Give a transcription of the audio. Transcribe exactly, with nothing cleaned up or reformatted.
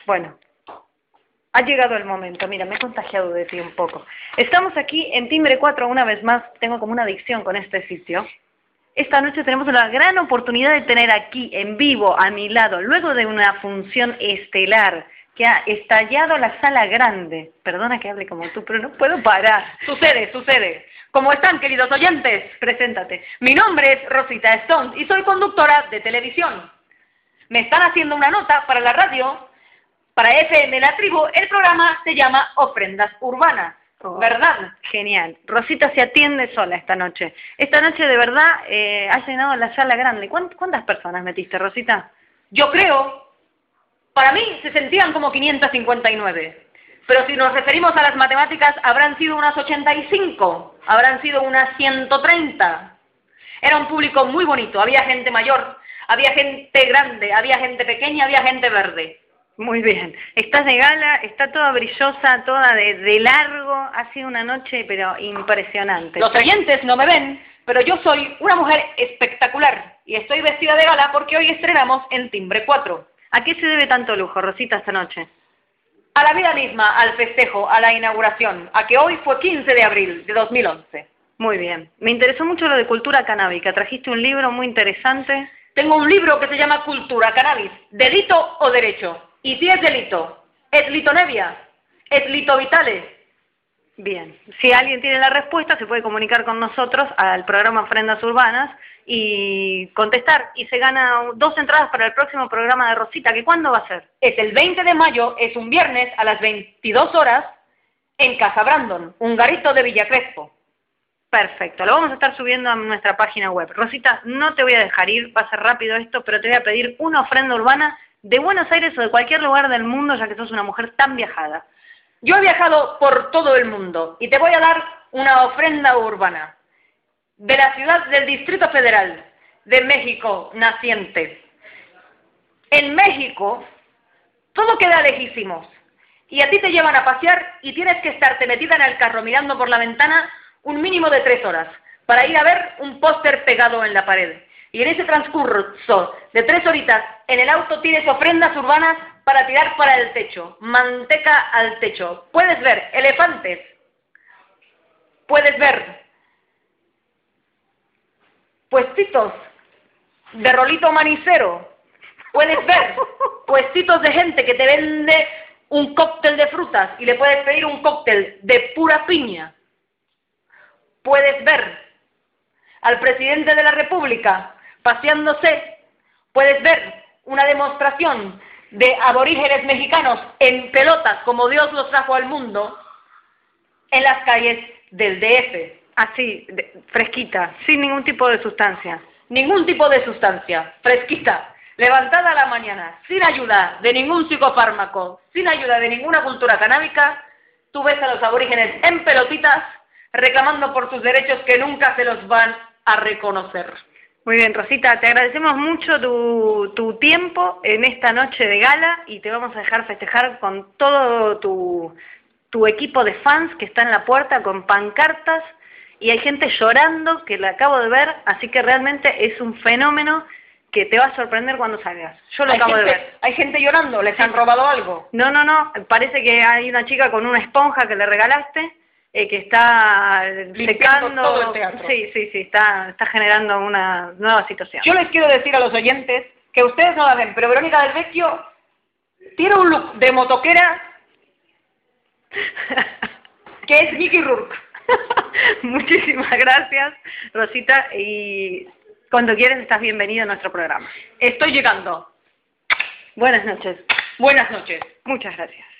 Bueno, ha llegado el momento. Mira, me he contagiado de ti un poco. Estamos aquí en Timbre cuatro una vez más. Tengo como una adicción con este sitio. Esta noche tenemos la gran oportunidad de tener aquí, en vivo, a mi lado, luego de una función estelar que ha estallado la sala grande. Perdona que hable como tú, pero no puedo parar. Sucede, sucede. ¿Cómo están, queridos oyentes? Preséntate. Mi nombre es Rosita Stone y soy conductora de televisión. Me están haciendo una nota para la radio, para F M La Tribu. El programa se llama Ofrendas Urbanas. Oh, ¿Verdad? Genial. Rosita se atiende sola esta noche. Esta noche de verdad eh, has llenado la sala grande. ¿Cuántas personas metiste, Rosita? Yo creo, para mí se sentían como quinientas cincuenta y nueve. Pero si nos referimos a las matemáticas, habrán sido unas ochenta y cinco, habrán sido unas ciento treinta. Era un público muy bonito, había gente mayor, había gente grande, había gente pequeña, había gente verde. Muy bien. Estás de gala, está toda brillosa, toda de, de largo. Ha sido una noche, pero impresionante. Los oyentes no me ven, pero yo soy una mujer espectacular y estoy vestida de gala porque hoy estrenamos en Timbre cuatro. ¿A qué se debe tanto lujo, Rosita, esta noche? A la vida misma, al festejo, a la inauguración, a que hoy fue quince de abril de dos mil once. Muy bien. Me interesó mucho lo de cultura canábica. Trajiste un libro muy interesante. Tengo un libro que se llama Cultura Cannabis, ¿delito o derecho? Y si es delito, ¿es lito nevia? ¿Es lito vitale? Bien, si alguien tiene la respuesta se puede comunicar con nosotros al programa Ofrendas Urbanas y contestar. Y se gana dos entradas para el próximo programa de Rosita, ¿que cuándo va a ser? Es el veinte de mayo, es un viernes a las veintidós horas en Casa Brandon, un garito de Villa Crespo. Perfecto, lo vamos a estar subiendo a nuestra página web. Rosita, no te voy a dejar ir, va a ser rápido esto, pero te voy a pedir una ofrenda urbana de Buenos Aires o de cualquier lugar del mundo, ya que sos una mujer tan viajada. Yo he viajado por todo el mundo y te voy a dar una ofrenda urbana de la ciudad del Distrito Federal, de México naciente. En México todo queda lejísimos y a ti te llevan a pasear y tienes que estarte metida en el carro mirando por la ventana un mínimo de tres horas para ir a ver un póster pegado en la pared. Y en ese transcurso de tres horitas en el auto tienes ofrendas urbanas para tirar para el techo, manteca al techo. Puedes ver elefantes, puedes ver puestitos de rolito manicero, puedes ver puestitos de gente que te vende un cóctel de frutas y le puedes pedir un cóctel de pura piña. Puedes ver al presidente de la República paseándose, puedes ver una demostración de aborígenes mexicanos en pelotas como Dios los trajo al mundo en las calles del D F. Así, de, fresquita, sin ningún tipo de sustancia. Ningún tipo de sustancia, fresquita, levantada a la mañana, sin ayuda de ningún psicofármaco, sin ayuda de ninguna cultura canábica, tú ves a los aborígenes en pelotitas reclamando por sus derechos que nunca se los van a reconocer. Muy bien, Rosita, te agradecemos mucho tu, tu tiempo en esta noche de gala y te vamos a dejar festejar con todo tu, tu equipo de fans que está en la puerta con pancartas y hay gente llorando que la acabo de ver, así que realmente es un fenómeno que te va a sorprender cuando salgas. Yo lo Hay acabo gente, de ver. Hay gente llorando, ¿les han robado algo? No, no, no, parece que hay una chica con una esponja que le regalaste. Eh, que está secando todo el teatro. Sí, sí, sí, está, está generando una nueva situación. Yo les quiero decir a los oyentes que ustedes no la ven, pero Verónica del Vecchio tiene un look de motoquera que es Mickey Rourke. Muchísimas gracias, Rosita, y cuando quieres estás bienvenida a nuestro programa. Estoy llegando. Buenas noches. Buenas noches. Muchas gracias.